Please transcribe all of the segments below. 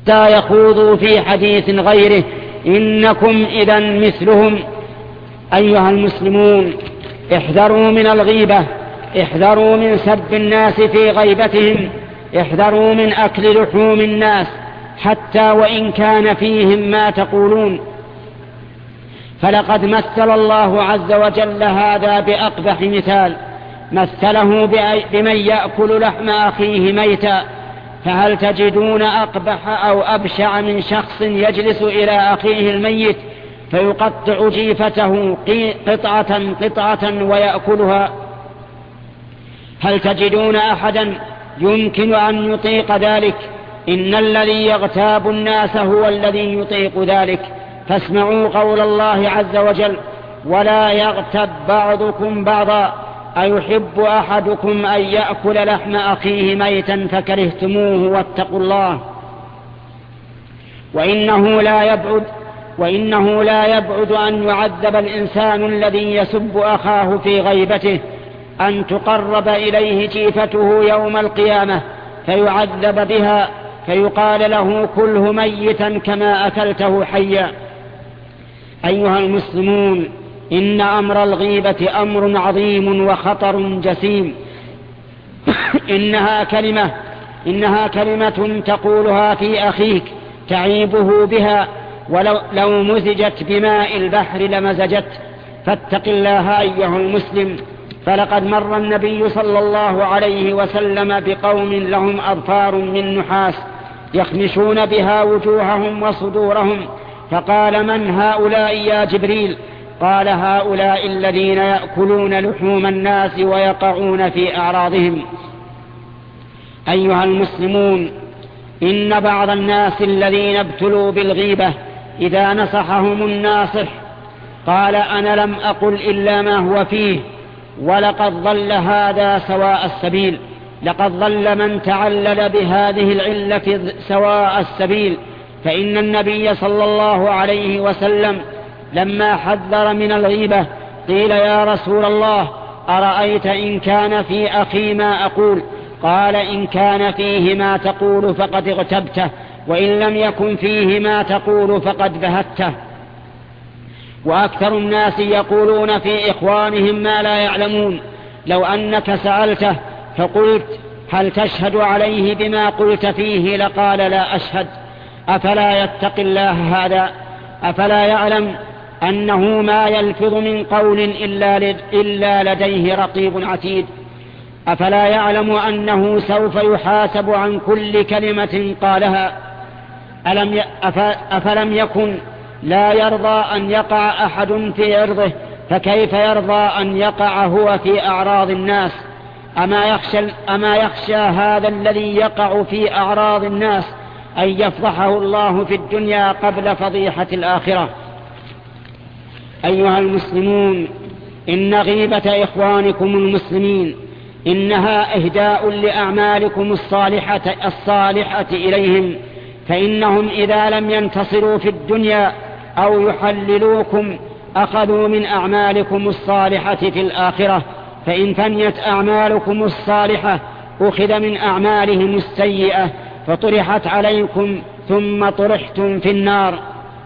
حتى يخوضوا في حديث غيره إنكم إذا مثلهم. أيها المسلمون، احذروا من الغيبة، احذروا من سب الناس في غيبتهم، احذروا من أكل لحوم الناس حتى وإن كان فيهم ما تقولون. فلقد مثل الله عز وجل هذا بأقبح مثال، مثله بمن يأكل لحم أخيه ميتا، فهل تجدون أقبح أو أبشع من شخص يجلس إلى أخيه الميت فيقطع جيفته قطعة قطعة ويأكلها؟ هل تجدون أحدا يمكن أن يطيق ذلك؟ إن الذي يغتاب الناس هو الذي يطيق ذلك. فاسمعوا قول الله عز وجل: ولا يغتب بعضكم بعضا أيحب أحدكم أن يأكل لحم أخيه ميتا فكرهتموه واتقوا الله. وإنه لا يبعد أن يعذب الإنسان الذي يسب أخاه في غيبته، أن تقرب إليه جيفته يوم القيامة فيعذب بها، فيقال له: كله ميتا كما أكلته حيا. أيها المسلمون، إن أمر الغيبة أمر عظيم وخطر جسيم. إنها كلمة تقولها في أخيك تعيبه بها، ولو مزجت بماء البحر لمزجت. فاتق الله أيها المسلم. فلقد مر النبي صلى الله عليه وسلم بقوم لهم أظفار من نحاس يخمشون بها وجوههم وصدورهم، فقال: من هؤلاء يا جبريل؟ قال: هؤلاء الذين يأكلون لحوم الناس ويقعون في أعراضهم. أيها المسلمون، إن بعض الناس الذين ابتلوا بالغيبة إذا نصحهم الناصح قال: أنا لم أقل إلا ما هو فيه، ولقد ضل هذا سواء السبيل. لقد ضل من تعلل بهذه العلة سواء السبيل. فإن النبي صلى الله عليه وسلم لما حذر من الغيبة قيل: يا رسول الله، أرأيت إن كان في أخي ما أقول؟ قال: إن كان فيه ما تقول فقد اغتبته، وإن لم يكن فيه ما تقول فقد بهته. وأكثر الناس يقولون في إخوانهم ما لا يعلمون. لو أنك سألته فقلت: هل تشهد عليه بما قلت فيه؟ لقال: لا أشهد. أفلا يتقي الله هذا؟ أفلا يعلم أنه ما يلفظ من قول إلا لديه رقيب عتيد؟ أفلا يعلم أنه سوف يحاسب عن كل كلمة قالها؟ أفلم يكن لا يرضى أن يقع أحد في عرضه، فكيف يرضى أن يقع هو في أعراض الناس؟ أما يخشى هذا الذي يقع في أعراض الناس أن يفضحه الله في الدنيا قبل فضيحة الآخرة؟ أيها المسلمون، إن غيبة إخوانكم المسلمين إنها إهداء لأعمالكم الصالحة إليهم، فإنهم إذا لم ينتصروا في الدنيا أو يحللوكم أخذوا من أعمالكم الصالحة في الآخرة، فإن فنيت أعمالكم الصالحة أخذ من أعمالهم السيئة فطرحت عليكم ثم طرحتم في النار.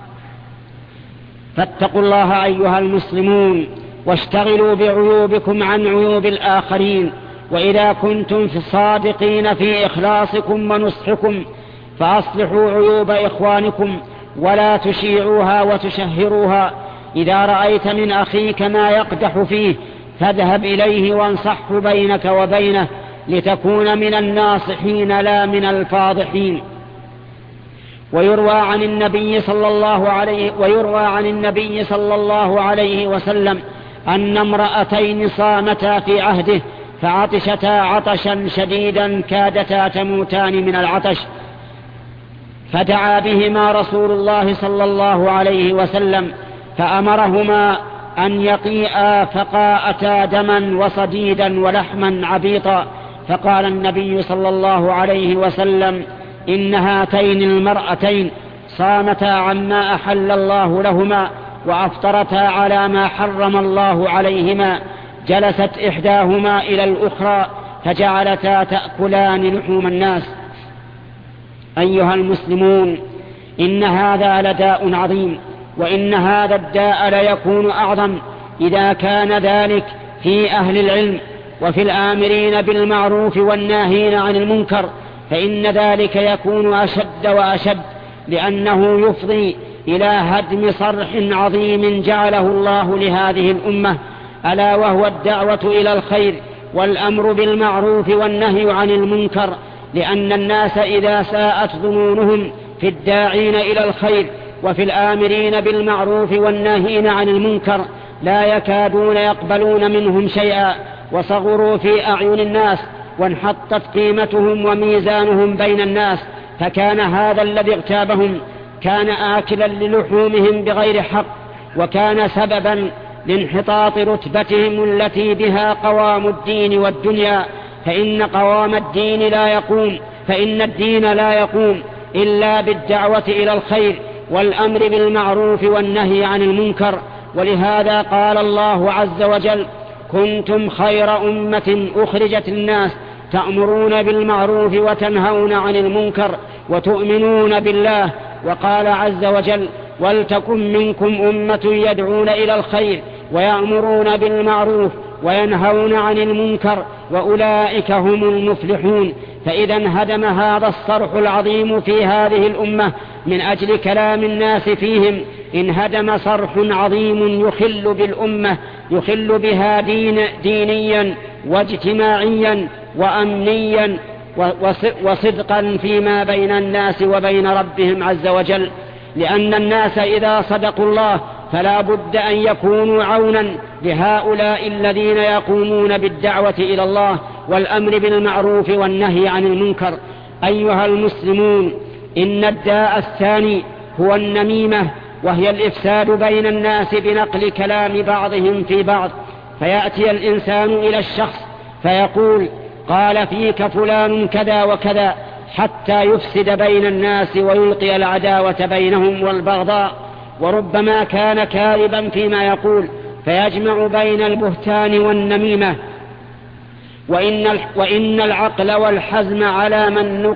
فاتقوا الله أيها المسلمون، واشتغلوا بعيوبكم عن عيوب الآخرين. وإذا كنتم صادقين في إخلاصكم ونصحكم فأصلحوا عيوب إخوانكم ولا تشيعوها وتشهروها. إذا رأيت من أخيك ما يقدح فيه فاذهب إليه وانصحه بينك وبينه لتكون من الناصحين لا من الفاضحين. ويروى عن النبي صلى الله عليه وسلم أن امرأتين صامتا في عهده فعطشتا عطشا شديدا كادتا تموتان من العطش، فدعا بهما رسول الله صلى الله عليه وسلم فأمرهما أن يقيئا فقاءتا دما وصديدا ولحما عبيطا، فقال النبي صلى الله عليه وسلم: إن هاتين المرأتين صامتا عما أحل الله لهما وأفطرتا على ما حرم الله عليهما، جلست إحداهما إلى الأخرى فجعلتا تأكلان لحوم الناس. أيها المسلمون، إن هذا لداء عظيم، وإن هذا الداء ليكون أعظم إذا كان ذلك في أهل العلم وفي الآمرين بالمعروف والناهين عن المنكر، فإن ذلك يكون أشد وأشد، لأنه يفضي إلى هدم صرح عظيم جعله الله لهذه الأمة، ألا وهو الدعوة إلى الخير والأمر بالمعروف والنهي عن المنكر. لأن الناس إذا ساءت ظنونهم في الداعين إلى الخير وفي الآمرين بالمعروف والناهين عن المنكر لا يكادون يقبلون منهم شيئا، وصغروا في أعين الناس، وانحطت قيمتهم وميزانهم بين الناس، فكان هذا الذي اغتابهم كان آكلا للحومهم بغير حق، وكان سببا لانحطاط رتبتهم التي بها قوام الدين والدنيا. فإن الدين لا يقوم إلا بالدعوة إلى الخير والأمر بالمعروف والنهي عن المنكر. ولهذا قال الله عز وجل: كنتم خير أمة أخرجت للناس تأمرون بالمعروف وتنهون عن المنكر وتؤمنون بالله. وقال عز وجل: ولتكن منكم أمة يدعون إلى الخير ويأمرون بالمعروف وينهون عن المنكر وأولئك هم المفلحون. فإذا انهدم هذا الصرح العظيم في هذه الأمة من أجل كلام الناس فيهم، انهدم صرح عظيم يخل بالأمة، يخل بها دينيا واجتماعيا وأمنيا وصدقا فيما بين الناس وبين ربهم عز وجل. لأن الناس إذا صدقوا الله فلا بد أن يكونوا عونا لهؤلاء الذين يقومون بالدعوة إلى الله والأمر بالمعروف والنهي عن المنكر. أيها المسلمون، إن الداء الثاني هو النميمة، وهي الإفساد بين الناس بنقل كلام بعضهم في بعض، فيأتي الإنسان إلى الشخص فيقول: قال فيك فلان كذا وكذا، حتى يفسد بين الناس ويلقي العداوة بينهم والبغضاء. وربما كان كاذبا فيما يقول، فيجمع بين البهتان والنميمة. وإن العقل والحزم على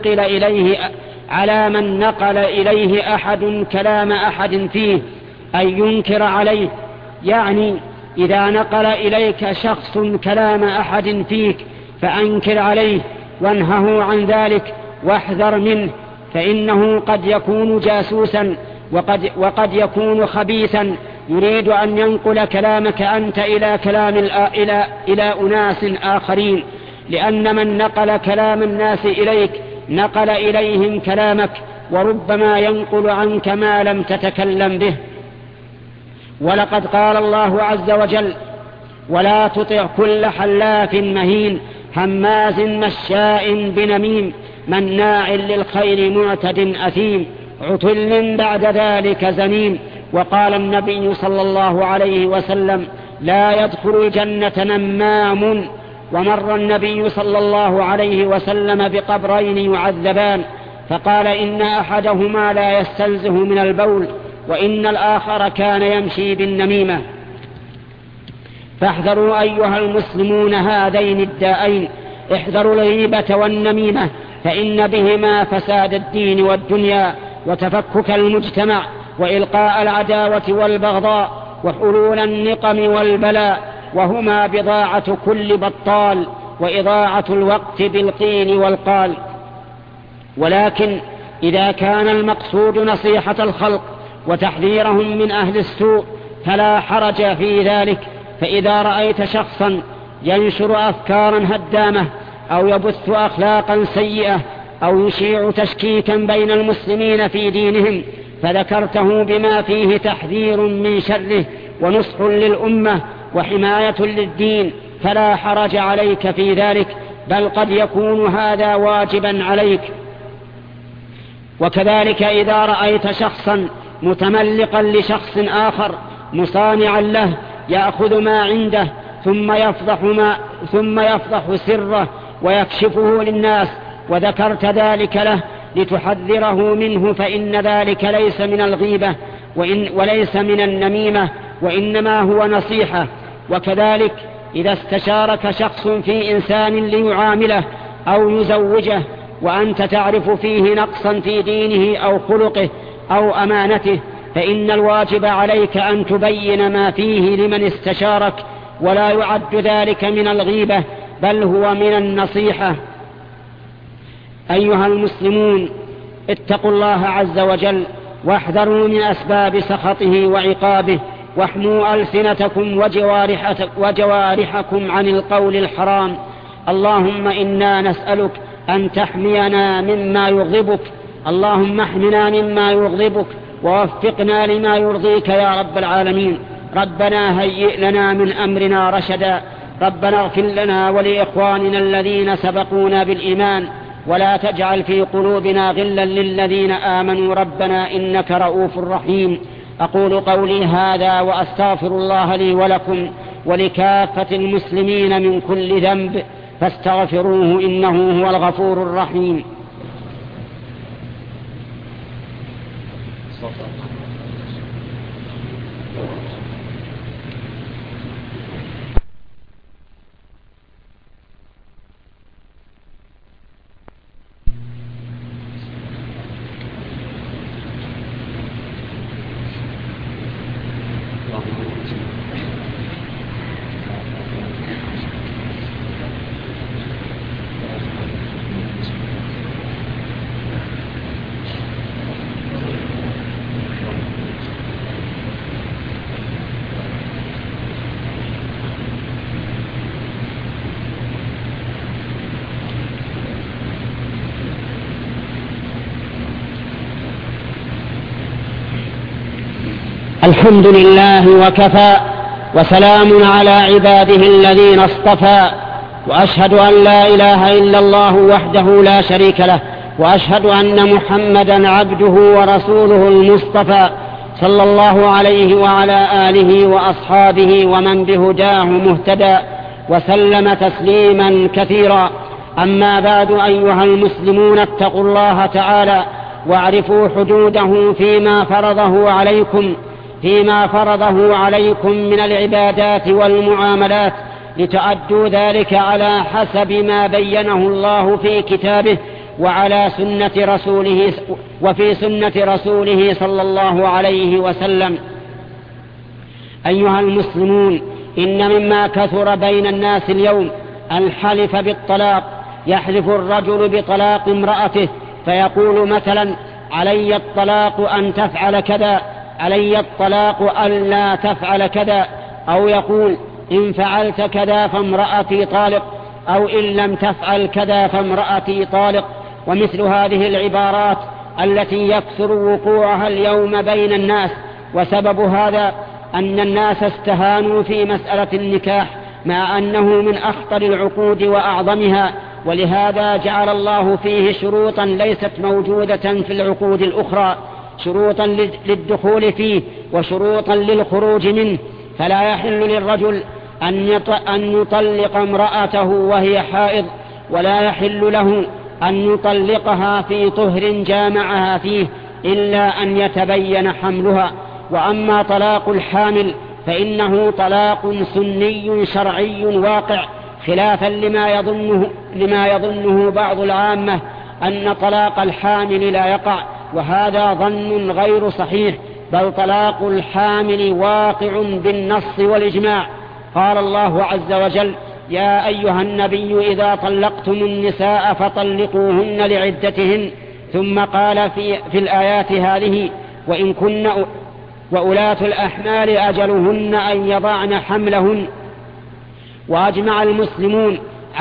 من نقل إليه أحد كلام أحد فيه أن ينكر عليه. يعني إذا نقل إليك شخص كلام أحد فيك فأنكر عليه وانهه عن ذلك واحذر منه، فإنه قد يكون جاسوسا وقد يكون خبيثا يريد أن ينقل كلامك أنت إلى أناس آخرين، لأن من نقل كلام الناس إليك نقل إليهم كلامك، وربما ينقل عنك ما لم تتكلم به. ولقد قال الله عز وجل: ولا تطع كل حلاف مهين هماز مشاء بنميم مناع للخير معتد أثيم عتل بعد ذلك زنيم. وقال النبي صلى الله عليه وسلم: لا يدخل الجنة نمام. ومر النبي صلى الله عليه وسلم بقبرين يعذبان، فقال: إن أحدهما لا يستنزه من البول، وإن الآخر كان يمشي بالنميمة. فاحذروا أيها المسلمون هذين الداءين، احذروا الغيبة والنميمة، فإن بهما فساد الدين والدنيا وتفكك المجتمع وإلقاء العداوة والبغضاء وحلول النقم والبلاء، وهما بضاعة كل بطال وإضاعة الوقت بالقيل والقال. ولكن إذا كان المقصود نصيحة الخلق وتحذيرهم من أهل السوء فلا حرج في ذلك. فإذا رأيت شخصا ينشر أفكارا هدامة أو يبث أخلاقا سيئة أو يشيع تشكيكا بين المسلمين في دينهم فذكرته بما فيه تحذير من شره ونصح للأمة وحماية للدين فلا حرج عليك في ذلك، بل قد يكون هذا واجبا عليك. وكذلك إذا رأيت شخصا متملقا لشخص آخر مصانعا له يأخذ ما عنده ثم يفضح سره ويكشفه للناس وذكرت ذلك له لتحذره منه، فإن ذلك ليس من الغيبة وليس من النميمة، وإنما هو نصيحة. وكذلك إذا استشارك شخص في إنسان ليعامله أو يزوجه وأنت تعرف فيه نقصا في دينه أو خلقه أو أمانته، فإن الواجب عليك أن تبين ما فيه لمن استشارك، ولا يعد ذلك من الغيبة بل هو من النصيحة. أيها المسلمون، اتقوا الله عز وجل واحذروا من أسباب سخطه وعقابه، واحموا ألسنتكم وجوارحكم عن القول الحرام. اللهم إنا نسألك أن تحمينا مما يغضبك، اللهم احمنا مما يغضبك ووفقنا لما يرضيك يا رب العالمين. ربنا هيئ لنا من أمرنا رشدا، ربنا اغفر لنا ولإخواننا الذين سبقونا بالإيمان، ولا تجعل في قلوبنا غلا للذين آمنوا ربنا إنك رؤوف رحيم. أقول قولي هذا وأستغفر الله لي ولكم ولكافة المسلمين من كل ذنب، فاستغفروه إنه هو الغفور الرحيم. الحمد لله وكفى، وسلام على عباده الذين اصطفى، وأشهد أن لا إله إلا الله وحده لا شريك له، وأشهد أن محمدا عبده ورسوله المصطفى، صلى الله عليه وعلى آله وأصحابه ومن بهداه مهتدى، وسلم تسليما كثيرا. أما بعد، أيها المسلمون، اتقوا الله تعالى واعرفوا حدوده فيما فرضه عليكم من العبادات والمعاملات، لتؤدوا ذلك على حسب ما بينه الله في كتابه وفي سنة رسوله صلى الله عليه وسلم. أيها المسلمون، إن مما كثر بين الناس اليوم الحلف بالطلاق. يحلف الرجل بطلاق امرأته فيقول مثلا: علي الطلاق أن تفعل كذا، علي الطلاق ألا تفعل كذا، أو يقول: إن فعلت كذا فامرأتي طالق، أو إن لم تفعل كذا فامرأتي طالق. ومثل هذه العبارات التي يكثر وقوعها اليوم بين الناس، وسبب هذا أن الناس استهانوا في مسألة النكاح، مع أنه من أخطر العقود وأعظمها، ولهذا جعل الله فيه شروطا ليست موجودة في العقود الأخرى، شروطا للدخول فيه وشروطا للخروج منه. فلا يحل للرجل أن يطلق امرأته وهي حائض، ولا يحل له أن يطلقها في طهر جامعها فيه إلا أن يتبين حملها. وأما طلاق الحامل فإنه طلاق سني شرعي واقع، خلافا لما يظنه بعض العامة أن طلاق الحامل لا يقع، وهذا ظن غير صحيح، بل طلاق الحامل واقع بالنص والإجماع. قال الله عز وجل: يا أيها النبي إذا طلقتم النساء فطلقوهن لعدتهن، ثم قال في الآيات هذه: وإن كن وأولاة الأحمال أجلهن أن يضعن حملهن. وأجمع المسلمون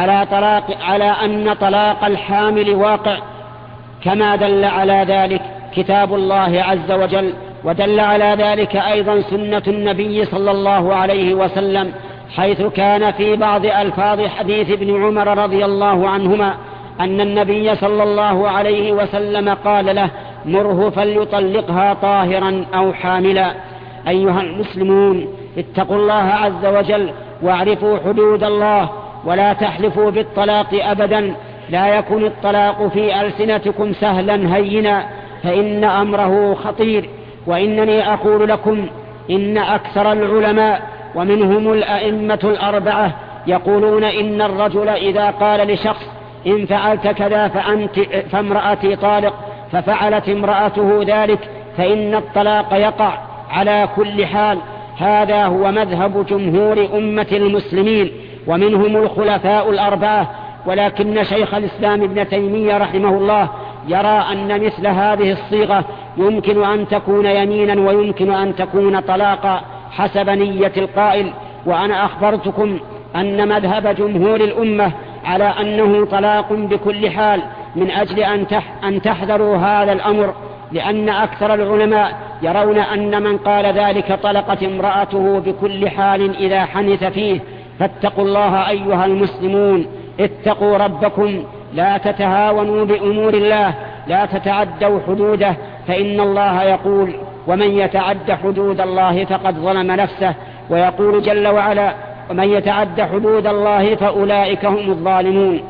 على أن طلاق الحامل واقع، كما دل على ذلك كتاب الله عز وجل، ودل على ذلك أيضا سنة النبي صلى الله عليه وسلم، حيث كان في بعض ألفاظ حديث ابن عمر رضي الله عنهما أن النبي صلى الله عليه وسلم قال له: مره فليطلقها طاهرا أو حاملا. أيها المسلمون، اتقوا الله عز وجل واعرفوا حدود الله، ولا تحلفوا بالطلاق أبدا. لا يكن الطلاق في ألسنتكم سهلا هينا، فإن أمره خطير. وإنني أقول لكم إن أكثر العلماء ومنهم الأئمة الأربعة يقولون إن الرجل إذا قال لشخص: إن فعلت كذا فامرأتي طالق، ففعلت امرأته ذلك، فإن الطلاق يقع على كل حال. هذا هو مذهب جمهور أمة المسلمين، ومنهم الخلفاء الأربعة. ولكن شيخ الإسلام ابن تيمية رحمه الله يرى أن مثل هذه الصيغة يمكن أن تكون يمينا ويمكن أن تكون طلاقا حسب نية القائل. وأنا أخبرتكم أن مذهب جمهور الأمة على أنه طلاق بكل حال، من أجل أن تحذروا هذا الأمر، لأن أكثر العلماء يرون أن من قال ذلك طلقت امرأته بكل حال إذا حنث فيه. فاتقوا الله أيها المسلمون، اتقوا ربكم، لا تتهاونوا بأمور الله، لا تتعدوا حدوده، فإن الله يقول: ومن يتعد حدود الله فقد ظلم نفسه. ويقول جل وعلا: ومن يتعد حدود الله فأولئك هم الظالمون.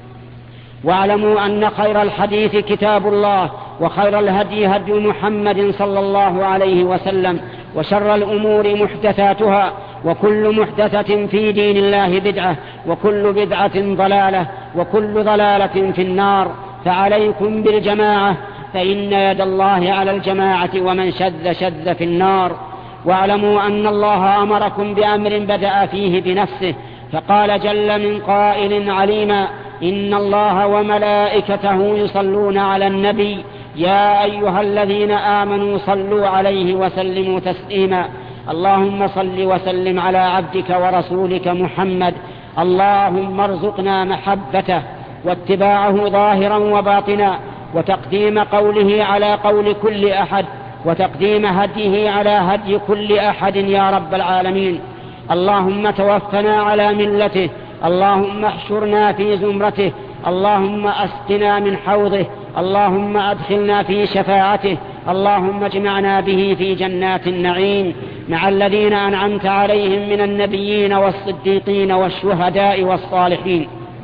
واعلموا أن خير الحديث كتاب الله، وخير الهدي هدي محمد صلى الله عليه وسلم، وشر الأمور محدثاتها، وكل محدثة في دين الله بدعة، وكل بدعة ضلالة، وكل ضلالة في النار. فعليكم بالجماعة، فإن يد الله على الجماعة، ومن شذ شذ في النار. واعلموا أن الله أمركم بأمر بدأ فيه بنفسه، فقال جل من قائل عليما: إن الله وملائكته يصلون على النبي يا أيها الذين آمنوا صلوا عليه وسلموا تسليما. اللهم صل وسلم على عبدك ورسولك محمد. اللهم ارزقنا محبته واتباعه ظاهرا وباطنا، وتقديم قوله على قول كل أحد، وتقديم هديه على هدي كل أحد يا رب العالمين. اللهم توفنا على ملته، اللهم احشرنا في زمرته، اللهم أسقنا من حوضه، اللهم أدخلنا في شفاعته، اللهم اجمعنا به في جنات النعيم مع الذين أنعمت عليهم من النبيين والصديقين والشهداء والصالحين.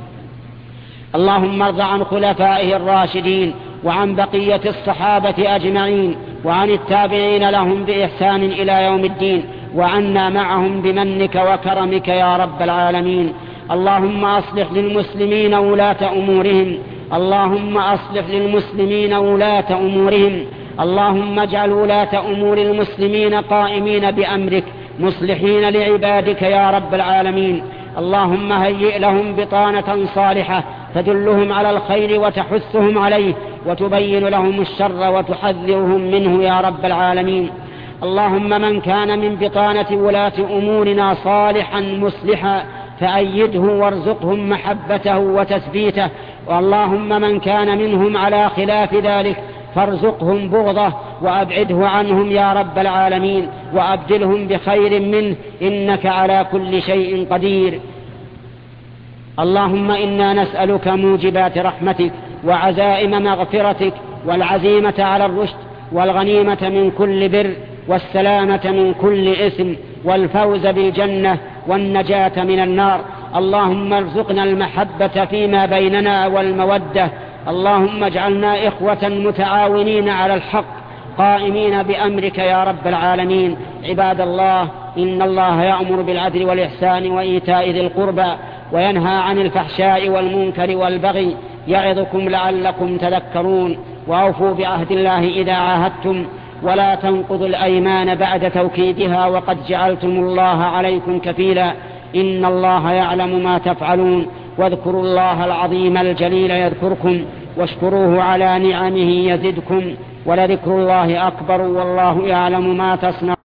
اللهم ارض عن خلفائه الراشدين، وعن بقية الصحابة أجمعين، وعن التابعين لهم بإحسان إلى يوم الدين، وعنا معهم بمنك وكرمك يا رب العالمين. اللهم أصلح للمسلمين ولاة أمورهم، اللهم أصلح للمسلمين ولاة أمورهم، اللهم اجعل ولاة أمور المسلمين قائمين بأمرك مصلحين لعبادك يا رب العالمين. اللهم هيئ لهم بطانة صالحة تدلهم على الخير وتحثهم عليه، وتبين لهم الشر وتحذرهم منه يا رب العالمين. اللهم من كان من بطانة ولاة أمورنا صالحا مصلحا فأيده وارزقهم محبته وتثبيته، اللهم من كان منهم على خلاف ذلك فارزقهم بغضه وأبعده عنهم يا رب العالمين، وأبدلهم بخير منه، إنك على كل شيء قدير. اللهم إنا نسألك موجبات رحمتك وعزائم مغفرتك والعزيمة على الرشد والغنيمة من كل بر والسلامة من كل إثم والفوز بالجنة والنجاة من النار. اللهم ارزقنا المحبة فيما بيننا والمودة. اللهم اجعلنا إخوة متعاونين على الحق قائمين بأمرك يا رب العالمين. عباد الله، إن الله يأمر بالعدل والإحسان وإيتاء ذي القربى وينهى عن الفحشاء والمنكر والبغي، يعظكم لعلكم تذكرون. وأوفوا بعهد الله إذا عاهدتم، ولا تنقضوا الأيمان بعد توكيدها، وقد جعلتم الله عليكم كفيلا. إن الله يعلم ما تفعلون. واذكروا الله العظيم الجليل يذكركم، واشكروه على نعمه يزدكم، ولذكر الله أكبر، والله يعلم ما تصنعون.